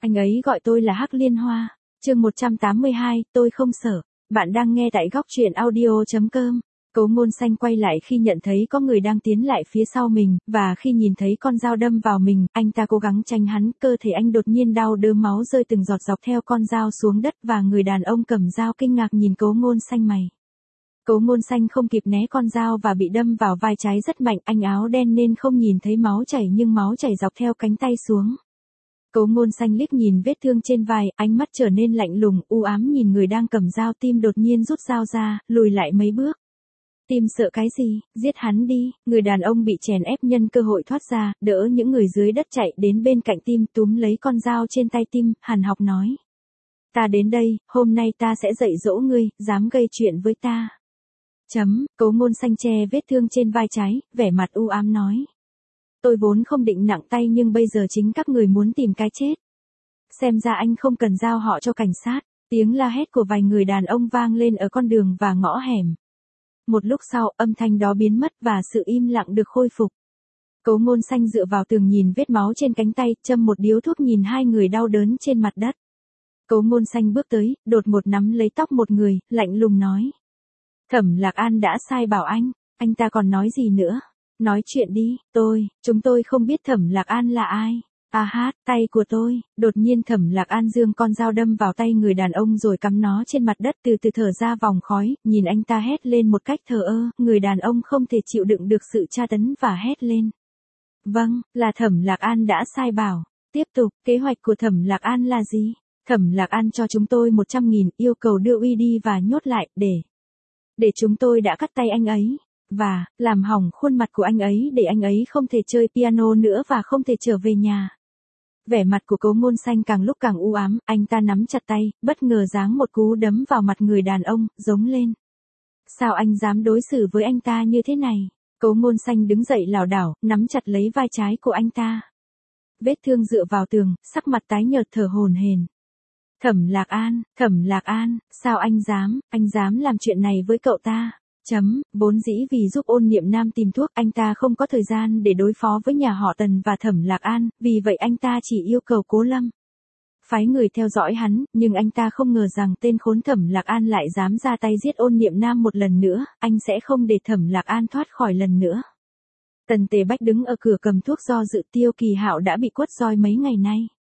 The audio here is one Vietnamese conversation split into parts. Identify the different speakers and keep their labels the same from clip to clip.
Speaker 1: Anh ấy gọi tôi là Hắc Liên Hoa. Chương 182, tôi không sợ. Bạn đang nghe tại góc truyện audio.com. Cố Ngôn Xanh quay lại khi nhận thấy có người đang tiến lại phía sau mình, và khi nhìn thấy con dao đâm vào mình, anh ta cố gắng tránh hắn, cơ thể anh đột nhiên đau đớn, máu rơi từng giọt dọc theo con dao xuống đất, và người đàn ông cầm dao kinh ngạc nhìn Cố Ngôn Xanh mày. Cố Ngôn Xanh không kịp né con dao và bị đâm vào vai trái rất mạnh, anh áo đen nên không nhìn thấy máu chảy nhưng máu chảy dọc theo cánh tay xuống. Cố Ngôn Xanh liếc nhìn vết thương trên vai, ánh mắt trở nên lạnh lùng, u ám nhìn người đang cầm dao, tim đột nhiên rút dao ra, lùi lại mấy bước. Tim sợ cái gì, giết hắn đi, người đàn ông bị chèn ép nhân cơ hội thoát ra, đỡ những người dưới đất chạy đến bên cạnh Tim, túm lấy con dao trên tay Tim, hằn học nói. Ta đến đây, hôm nay ta sẽ dạy dỗ ngươi, dám gây chuyện với ta. Cố Ngôn Xanh che vết thương trên vai trái, vẻ mặt u ám nói. Tôi vốn không định nặng tay nhưng bây giờ chính các người muốn tìm cái chết. Xem ra anh không cần giao họ cho cảnh sát. Tiếng la hét của vài người đàn ông vang lên ở con đường và ngõ hẻm. Một lúc sau, âm thanh đó biến mất và sự im lặng được khôi phục. Cố Ngôn Xanh dựa vào tường nhìn vết máu trên cánh tay, châm một điếu thuốc nhìn hai người đau đớn trên mặt đất. Cố Ngôn Xanh bước tới, đột ngột nắm lấy tóc một người, lạnh lùng nói. Thẩm Lạc An đã sai bảo anh ta còn nói gì nữa? Nói chuyện đi, chúng tôi không biết Thẩm Lạc An là ai. Tay của tôi, đột nhiên Thẩm Lạc An giương con dao đâm vào tay người đàn ông rồi cắm nó trên mặt đất, từ từ thở ra vòng khói, nhìn anh ta hét lên một cách thờ ơ, người đàn ông không thể chịu đựng được sự tra tấn và hét lên. Vâng, là Thẩm Lạc An đã sai bảo. Tiếp tục, kế hoạch của Thẩm Lạc An là gì? Thẩm Lạc An cho chúng tôi 100.000, yêu cầu đưa Uy đi và nhốt lại, để chúng tôi đã cắt tay anh ấy. Và, làm hỏng khuôn mặt của anh ấy để anh ấy không thể chơi piano nữa và không thể trở về nhà. Vẻ mặt của Cố Ngôn Xanh càng lúc càng u ám, anh ta nắm chặt tay, bất ngờ giáng một cú đấm vào mặt người đàn ông, giống lên. Sao anh dám đối xử với anh ta như thế này? Cố Ngôn Xanh đứng dậy lảo đảo, nắm chặt lấy vai trái của anh ta. Vết thương dựa vào tường, sắc mặt tái nhợt thở hổn hển. Thẩm Lạc An, sao anh dám làm chuyện này với cậu ta? Vốn dĩ vì giúp Ôn Niệm Nam tìm thuốc, anh ta không có thời gian để đối phó với nhà họ Tần và Thẩm Lạc An, vì vậy anh ta chỉ yêu cầu Cố Lâm phái người theo dõi hắn, nhưng anh ta không ngờ rằng tên khốn Thẩm Lạc An lại dám ra tay giết Ôn Niệm Nam một lần nữa, anh sẽ không để Thẩm Lạc An thoát khỏi lần nữa. Tần Tề Bách đứng ở cửa cầm thuốc do dự. Tiêu Kỳ Hạo đã bị quất roi mấy ngày nay.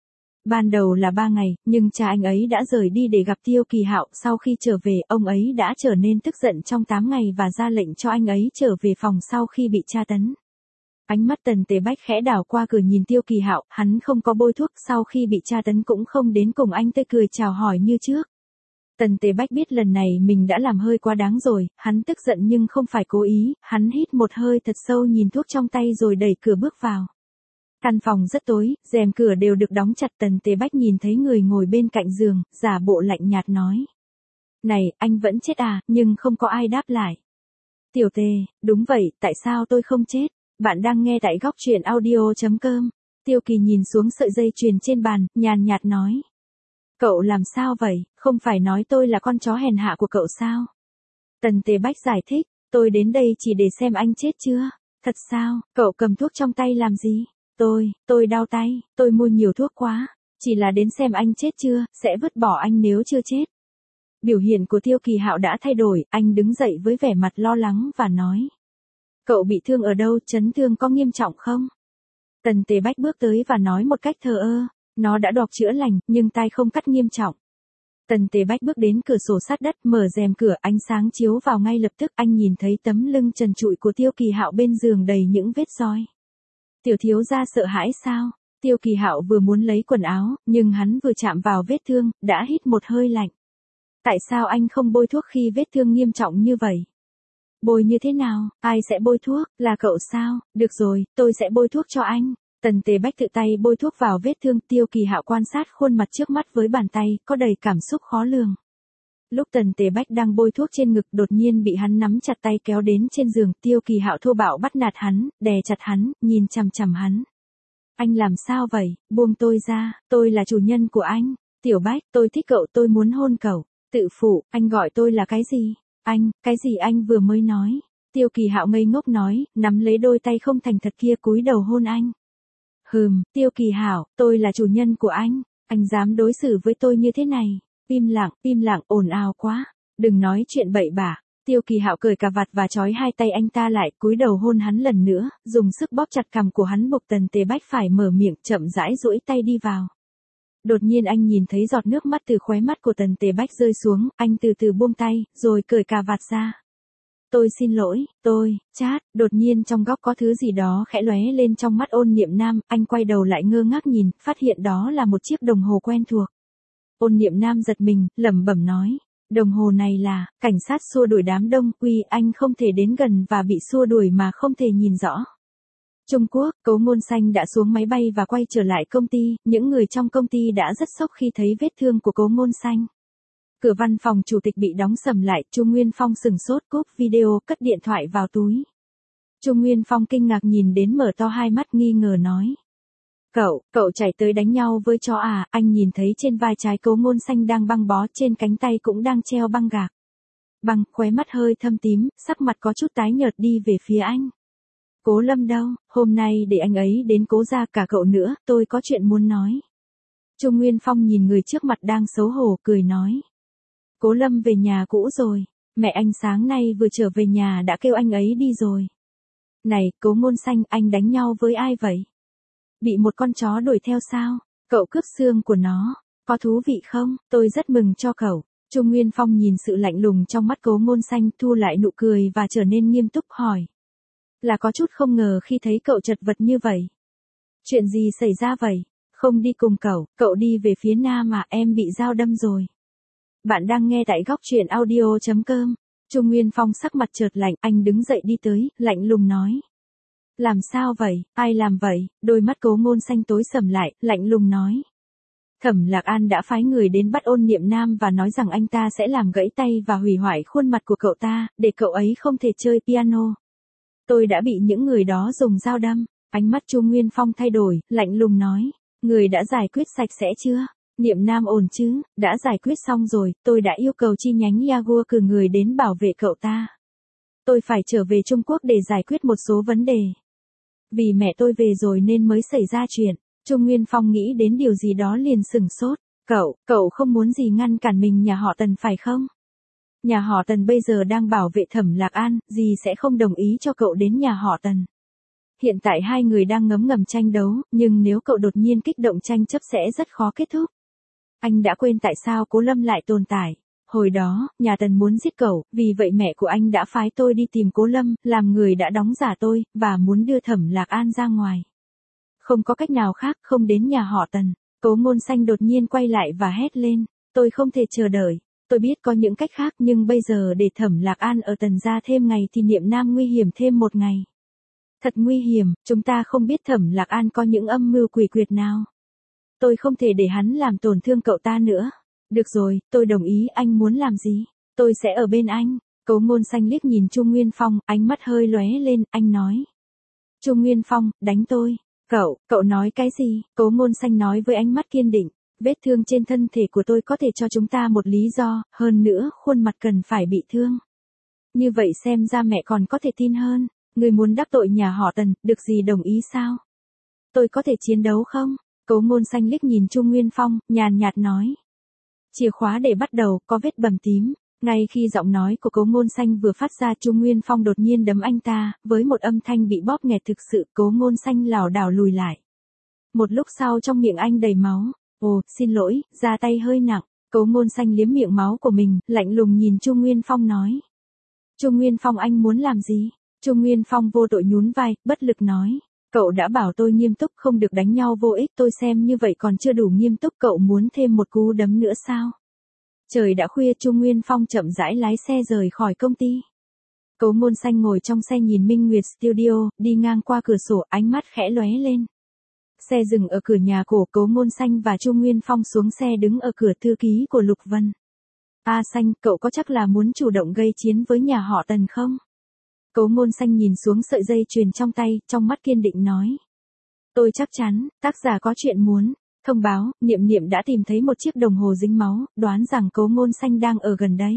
Speaker 1: Ban đầu là 3 ngày, nhưng cha anh ấy đã rời đi để gặp Tiêu Kỳ Hạo, sau khi trở về, ông ấy đã trở nên tức giận trong 8 ngày và ra lệnh cho anh ấy trở về phòng sau khi bị tra tấn. Ánh mắt Tần Tề Bách khẽ đảo qua cửa nhìn Tiêu Kỳ Hạo, hắn không có bôi thuốc, sau khi bị tra tấn cũng không đến cùng anh tươi cười chào hỏi như trước. Tần Tề Bách biết lần này mình đã làm hơi quá đáng rồi, hắn tức giận nhưng không phải cố ý, hắn hít một hơi thật sâu nhìn thuốc trong tay rồi đẩy cửa bước vào. Căn phòng rất tối, rèm cửa đều được đóng chặt. Tần Tề Bách nhìn thấy người ngồi bên cạnh giường, giả bộ lạnh nhạt nói. Này, anh vẫn chết à, nhưng không có ai đáp lại. Tiểu Tề, đúng vậy, tại sao tôi không chết? Bạn đang nghe tại góc truyện audio.com. Tiêu Kỳ nhìn xuống sợi dây chuyền trên bàn, nhàn nhạt nói. Cậu làm sao vậy, không phải nói tôi là con chó hèn hạ của cậu sao? Tần Tề Bách giải thích, tôi đến đây chỉ để xem anh chết chưa? Thật sao, cậu cầm thuốc trong tay làm gì? Tôi đau tay, tôi mua nhiều thuốc quá, chỉ là đến xem anh chết chưa, sẽ vứt bỏ anh nếu chưa chết. Biểu hiện của Tiêu Kỳ Hạo đã thay đổi, anh đứng dậy với vẻ mặt lo lắng và nói. Cậu bị thương ở đâu, chấn thương có nghiêm trọng không? Tần Tề Bách bước tới và nói một cách thờ ơ, nó đã đọc chữa lành, nhưng tai không cắt nghiêm trọng. Tần Tề Bách bước đến cửa sổ sát đất, mở rèm cửa, ánh sáng chiếu vào ngay lập tức, anh nhìn thấy tấm lưng trần trụi của Tiêu Kỳ Hạo bên giường đầy những vết roi. Tiểu thiếu gia sợ hãi sao? Tiêu Kỳ Hạo vừa muốn lấy quần áo, nhưng hắn vừa chạm vào vết thương, đã hít một hơi lạnh. Tại sao anh không bôi thuốc khi vết thương nghiêm trọng như vậy? Bôi như thế nào? Ai sẽ bôi thuốc? Là cậu sao? Được rồi, tôi sẽ bôi thuốc cho anh. Tần Tề Bách tự tay bôi thuốc vào vết thương. Tiêu Kỳ Hạo quan sát khuôn mặt trước mắt với bàn tay, có đầy cảm xúc khó lường. Lúc Tần Tề Bách đang bôi thuốc trên ngực, đột nhiên bị hắn nắm chặt tay kéo đến trên giường. Tiêu Kỳ Hạo thô bạo bắt nạt hắn, đè chặt hắn, nhìn chằm chằm hắn. Anh làm sao vậy? Buông tôi ra, tôi là chủ nhân của anh. Tiểu Bách, tôi thích cậu, tôi muốn hôn cậu. Tự phụ, anh gọi tôi là cái gì? Cái gì anh vừa mới nói? Tiêu Kỳ Hạo ngây ngốc nói, nắm lấy đôi tay không thành thật kia cúi đầu hôn anh. Tiêu Kỳ Hạo, tôi là chủ nhân của anh. Anh dám đối xử với tôi như thế này. Im lặng, ồn ào quá. Đừng nói chuyện bậy bạ. Tiêu Kỳ Hạo cởi cà vạt và trói hai tay anh ta lại, cúi đầu hôn hắn lần nữa, dùng sức bóp chặt cằm của hắn buộc Tần Tề Bách phải mở miệng, chậm rãi duỗi tay đi vào. Đột nhiên anh nhìn thấy giọt nước mắt từ khóe mắt của Tần Tề Bách rơi xuống, anh từ từ buông tay, rồi cởi cà vạt ra. Tôi xin lỗi, chát, đột nhiên trong góc có thứ gì đó khẽ lóe lên trong mắt Ôn Niệm Nam, anh quay đầu lại ngơ ngác nhìn, phát hiện đó là một chiếc đồng hồ quen thuộc. Ôn Niệm Nam giật mình, lẩm bẩm nói, đồng hồ này là, cảnh sát xua đuổi đám đông, anh không thể đến gần và bị xua đuổi mà không thể nhìn rõ. Trung Quốc, Cố Ngôn Xanh đã xuống máy bay và quay trở lại công ty, những người trong công ty đã rất sốc khi thấy vết thương của Cố Ngôn Xanh. Cửa văn phòng chủ tịch bị đóng sầm lại, Chu Nguyên Phong sừng sốt cúp video, cất điện thoại vào túi. Chu Nguyên Phong kinh ngạc nhìn đến mở to hai mắt nghi ngờ nói. Cậu chạy tới đánh nhau với chó à, anh nhìn thấy trên vai trái Cố Ngôn Xanh đang băng bó, trên cánh tay cũng đang treo băng gạc. Khóe mắt hơi thâm tím, sắc mặt có chút tái nhợt đi về phía anh. Cố Lâm đâu, hôm nay để anh ấy đến Cố gia, cả cậu nữa, tôi có chuyện muốn nói. Chu Nguyên Phong nhìn người trước mặt đang xấu hổ, cười nói. Cố Lâm về nhà cũ rồi, mẹ anh sáng nay vừa trở về nhà đã kêu anh ấy đi rồi. Này, Cố Ngôn Xanh, anh đánh nhau với ai vậy? Bị một con chó đuổi theo sao? Cậu cướp xương của nó, có thú vị không? Tôi rất mừng cho cậu. Chu Nguyên Phong nhìn sự lạnh lùng trong mắt Cố Ngôn Xanh, thu lại nụ cười và trở nên nghiêm túc hỏi. Là có chút không ngờ khi thấy cậu chật vật như vậy. Chuyện gì xảy ra vậy? Không đi cùng cậu đi về phía nam mà em bị dao đâm rồi. Bạn đang nghe tại góc truyện audio.com. Chu Nguyên Phong sắc mặt chợt lạnh, anh đứng dậy đi tới, lạnh lùng nói. Làm sao vậy, ai làm vậy? Đôi mắt Cố Ngôn Xanh tối sầm lại, lạnh lùng nói. Thẩm Lạc An đã phái người đến bắt Ôn Niệm Nam và nói rằng anh ta sẽ làm gãy tay và hủy hoại khuôn mặt của cậu ta, để cậu ấy không thể chơi piano. Tôi đã bị những người đó dùng dao đâm. Ánh mắt Chu Nguyên Phong thay đổi, lạnh lùng nói. Người đã giải quyết sạch sẽ chưa? Niệm Nam ổn chứ? Đã giải quyết xong rồi, tôi đã yêu cầu chi nhánh Yagua cử người đến bảo vệ cậu ta. Tôi phải trở về Trung Quốc để giải quyết một số vấn đề. Vì mẹ tôi về rồi nên mới xảy ra chuyện. Chu Nguyên Phong nghĩ đến điều gì đó liền sừng sốt. Cậu không muốn gì ngăn cản mình nhà họ Tần phải không? Nhà họ Tần bây giờ đang bảo vệ Thẩm Lạc An, dì sẽ không đồng ý cho cậu đến nhà họ Tần. Hiện tại hai người đang ngấm ngầm tranh đấu, nhưng nếu cậu đột nhiên kích động tranh chấp sẽ rất khó kết thúc. Anh đã quên tại sao Cố Lâm lại tồn tại. Hồi đó, nhà Tần muốn giết cậu, vì vậy mẹ của anh đã phái tôi đi tìm Cố Lâm, làm người đã đóng giả tôi, và muốn đưa Thẩm Lạc An ra ngoài. Không có cách nào khác, không đến nhà họ Tần. Cố Ngôn Xanh đột nhiên quay lại và hét lên. Tôi không thể chờ đợi. Tôi biết có những cách khác nhưng bây giờ để Thẩm Lạc An ở Tần gia thêm ngày thì Niệm Nam nguy hiểm thêm một ngày. Thật nguy hiểm, chúng ta không biết Thẩm Lạc An có những âm mưu quỷ quyệt nào. Tôi không thể để hắn làm tổn thương cậu ta nữa. Được rồi, tôi đồng ý, anh muốn làm gì? Tôi sẽ ở bên anh. Cố Ngôn Xanh liếc nhìn Chu Nguyên Phong, ánh mắt hơi lóe lên, anh nói. Chu Nguyên Phong, đánh tôi. Cậu nói cái gì? Cố Ngôn Xanh nói với ánh mắt kiên định. Vết thương trên thân thể của tôi có thể cho chúng ta một lý do, hơn nữa, khuôn mặt cần phải bị thương. Như vậy xem ra mẹ còn có thể tin hơn. Người muốn đắc tội nhà họ Tần, được gì đồng ý sao? Tôi có thể chiến đấu không? Cố Ngôn Xanh liếc nhìn Chu Nguyên Phong, nhàn nhạt nói. Chìa khóa để bắt đầu, có vết bầm tím. Ngay khi giọng nói của Cố Ngôn Xanh vừa phát ra, Chu Nguyên Phong đột nhiên đấm anh ta, với một âm thanh bị bóp nghẹt thực sự, Cố Ngôn Xanh lảo đảo lùi lại. Một lúc sau trong miệng anh đầy máu. Ồ, xin lỗi, ra tay hơi nặng. Cố Ngôn Xanh liếm miệng máu của mình, lạnh lùng nhìn Chu Nguyên Phong nói. Chu Nguyên Phong, anh muốn làm gì? Chu Nguyên Phong vô tội nhún vai, bất lực nói. Cậu đã bảo tôi nghiêm túc, không được đánh nhau vô ích, tôi xem như vậy còn chưa đủ nghiêm túc, cậu muốn thêm một cú đấm nữa sao? Trời đã khuya, Chu Nguyên Phong chậm rãi lái xe rời khỏi công ty. Cố Ngôn Xanh ngồi trong xe nhìn Minh Nguyệt Studio, đi ngang qua cửa sổ, ánh mắt khẽ lóe lên. Xe dừng ở cửa nhà của Cố Ngôn Xanh và Chu Nguyên Phong xuống xe đứng ở cửa thư ký của Lục Vân. A Xanh, cậu có chắc là muốn chủ động gây chiến với nhà họ Tần không? Cố Ngôn Xanh nhìn xuống sợi dây chuyền trong tay, trong mắt kiên định nói. Tôi chắc chắn, tác giả có chuyện muốn. Thông báo, Niệm Niệm đã tìm thấy một chiếc đồng hồ dính máu, đoán rằng Cố Ngôn Xanh đang ở gần đây.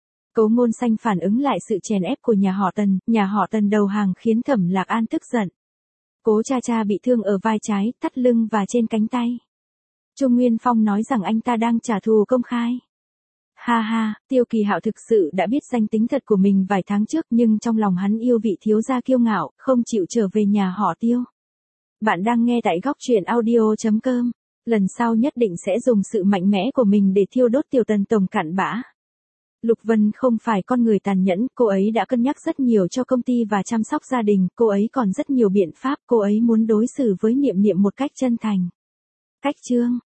Speaker 1: Cố Ngôn Xanh phản ứng lại sự chèn ép của nhà họ Tần đầu hàng khiến Thẩm Lạc An tức giận. Cố cha cha bị thương ở vai trái, thắt lưng và trên cánh tay. Trung Nguyên Phong nói rằng anh ta đang trả thù công khai. Ha ha, Tiêu Kỳ Hạo thực sự đã biết danh tính thật của mình vài tháng trước nhưng trong lòng hắn yêu vị thiếu gia kiêu ngạo, không chịu trở về nhà họ Tiêu. Bạn đang nghe tại góc truyện audio.com. Lần sau nhất định sẽ dùng sự mạnh mẽ của mình để thiêu đốt Tiểu Tần tổng cặn bã. Lục Vân không phải con người tàn nhẫn, cô ấy đã cân nhắc rất nhiều cho công ty và chăm sóc gia đình, cô ấy còn rất nhiều biện pháp, cô ấy muốn đối xử với Niệm Niệm một cách chân thành. Cách chương